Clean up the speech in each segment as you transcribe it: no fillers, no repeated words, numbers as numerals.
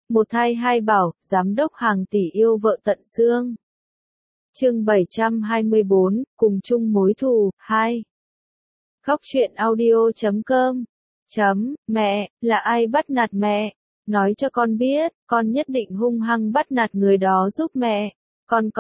Một thai hai bảo, giám đốc hàng tỷ yêu vợ tận xương. Chương 724, cùng chung mối thù, 2. Góc truyện audio.com. Mẹ, là ai bắt nạt mẹ? Nói cho con biết, con nhất định hung hăng bắt nạt người đó giúp mẹ. Con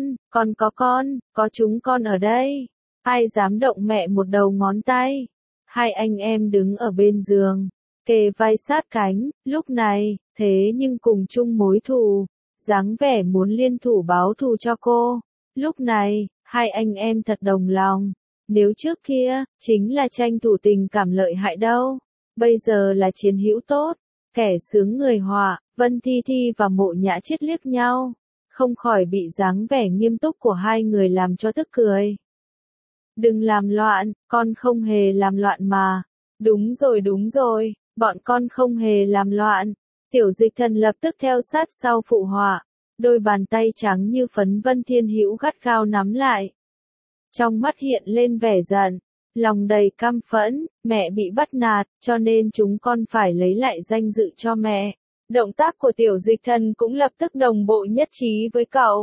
có chúng con ở đây. Ai dám động mẹ một đầu ngón tay? Hai anh em đứng ở bên giường, kề vai sát cánh, lúc này, thế nhưng cùng chung mối thù, dáng vẻ muốn liên thủ báo thù cho cô. Lúc này, hai anh em thật đồng lòng. Nếu trước kia, chính là tranh thủ tình cảm lợi hại đâu. Bây giờ là chiến hữu tốt. Kẻ sướng người họa, Vân Thi Thi và Mộ Nhã Chiết liếc nhau. Không khỏi bị dáng vẻ nghiêm túc của hai người làm cho tức cười. Đừng làm loạn, con không hề làm loạn mà. Đúng rồi, bọn con không hề làm loạn. Tiểu Dịch Thần lập tức theo sát sau phụ họa. Đôi bàn tay trắng như phấn Vân Thiên Hữu gắt gao nắm lại. Trong mắt hiện lên vẻ giận, lòng đầy căm phẫn, mẹ bị bắt nạt, cho nên chúng con phải lấy lại danh dự cho mẹ. Động tác của Tiểu Dịch Thần cũng lập tức đồng bộ nhất trí với cậu.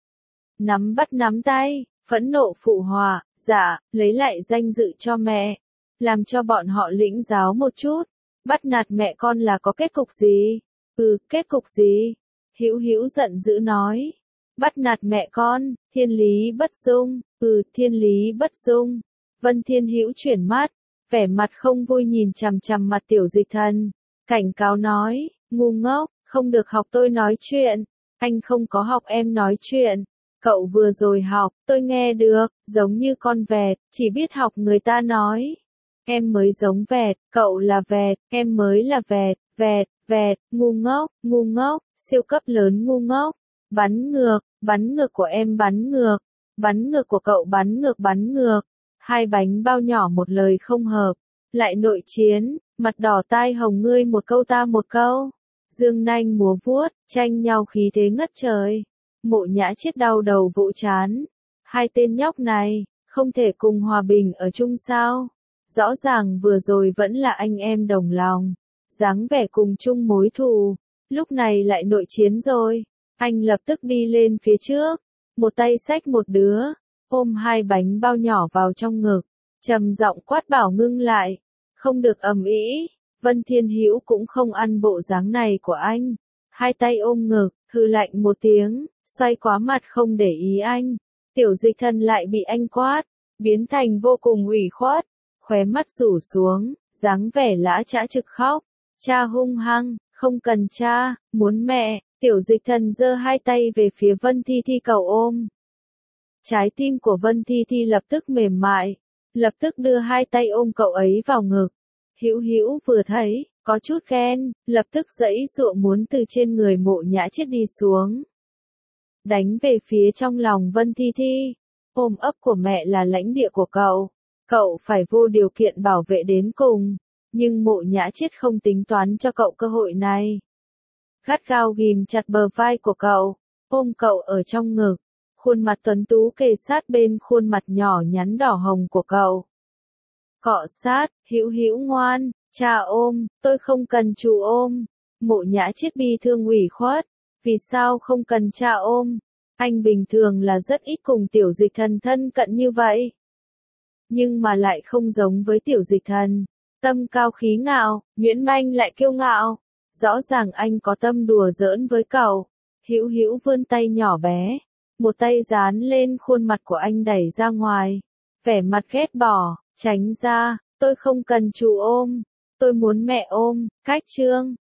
Nắm tay, phẫn nộ phụ họa, dạ, lấy lại danh dự cho mẹ. Làm cho bọn họ lĩnh giáo một chút. Bắt nạt mẹ con là có kết cục gì? Kết cục gì? Hữu giận dữ nói. Bắt nạt mẹ con, thiên lý bất dung. Thiên lý bất dung. Vân Thiên Hữu chuyển mắt, vẻ mặt không vui nhìn chằm chằm mặt Tiểu Dịch Thần. Cảnh cáo nói, ngu ngốc, không được học tôi nói chuyện. Anh không có học em nói chuyện. Cậu vừa rồi học, tôi nghe được, giống như con vẹt, chỉ biết học người ta nói. Em mới giống vẹt, cậu là vẹt, em mới là vẹt, ngu ngốc, siêu cấp lớn ngu ngốc. Bắn ngược của em bắn ngược của cậu bắn ngược. Hai bánh bao nhỏ một lời không hợp, lại nội chiến, mặt đỏ tai hồng ngươi một câu ta một câu. Dương nanh múa vuốt, tranh nhau khí thế ngất trời. Mộ Nhã Chiết đau đầu vỗ chán. Hai tên nhóc này, không thể cùng hòa bình ở chung sao? Rõ ràng vừa rồi vẫn là anh em đồng lòng, dáng vẻ cùng chung mối thù, lúc này lại nội chiến rồi. Anh lập tức đi lên phía trước, một tay xách một đứa, ôm hai bánh bao nhỏ vào trong ngực, trầm giọng quát bảo ngưng lại, không được ầm ĩ. Vân Thiên Hữu cũng không ăn bộ dáng này của anh, hai tay ôm ngực, hừ lạnh một tiếng, xoay quá mặt không để ý anh. Tiểu Dịch Thần lại bị anh quát, biến thành vô cùng ủy khuất, khóe mắt rủ xuống, dáng vẻ lã chã trực khóc. Cha hung hăng, không cần cha, muốn mẹ. Tiểu Dịch Thần giơ hai tay về phía Vân Thi Thi cầu ôm. Trái tim của Vân Thi Thi lập tức mềm mại, lập tức đưa hai tay ôm cậu ấy vào ngực. Hữu vừa thấy, có chút ghen, lập tức giãy giụa muốn từ trên người Mộ Nhã Chiết đi xuống. Đánh về phía trong lòng Vân Thi Thi. Ôm ấp của mẹ là lãnh địa của cậu phải vô điều kiện bảo vệ đến cùng. Nhưng Mộ Nhã Chiết không tính toán cho cậu cơ hội này. Gắt gao ghim chặt bờ vai của cậu, ôm cậu ở trong ngực, khuôn mặt tuấn tú kề sát bên khuôn mặt nhỏ nhắn đỏ hồng của cậu. Cọ sát, Hữu ngoan, cha ôm, tôi không cần chú ôm. Mộ Nhã Chiết bi thương ủy khuất, vì sao không cần cha ôm? Anh bình thường là rất ít cùng Tiểu Dịch Thần thân cận như vậy. Nhưng mà lại không giống với Tiểu Dịch Thần, tâm cao khí ngạo, nhuyễn manh lại kiêu ngạo. Rõ ràng anh có tâm đùa giỡn với cậu. Hữu vươn tay nhỏ bé, một tay dán lên khuôn mặt của anh đẩy ra ngoài, vẻ mặt ghét bỏ, tránh ra, tôi không cần chú ôm, tôi muốn mẹ ôm. Cách chương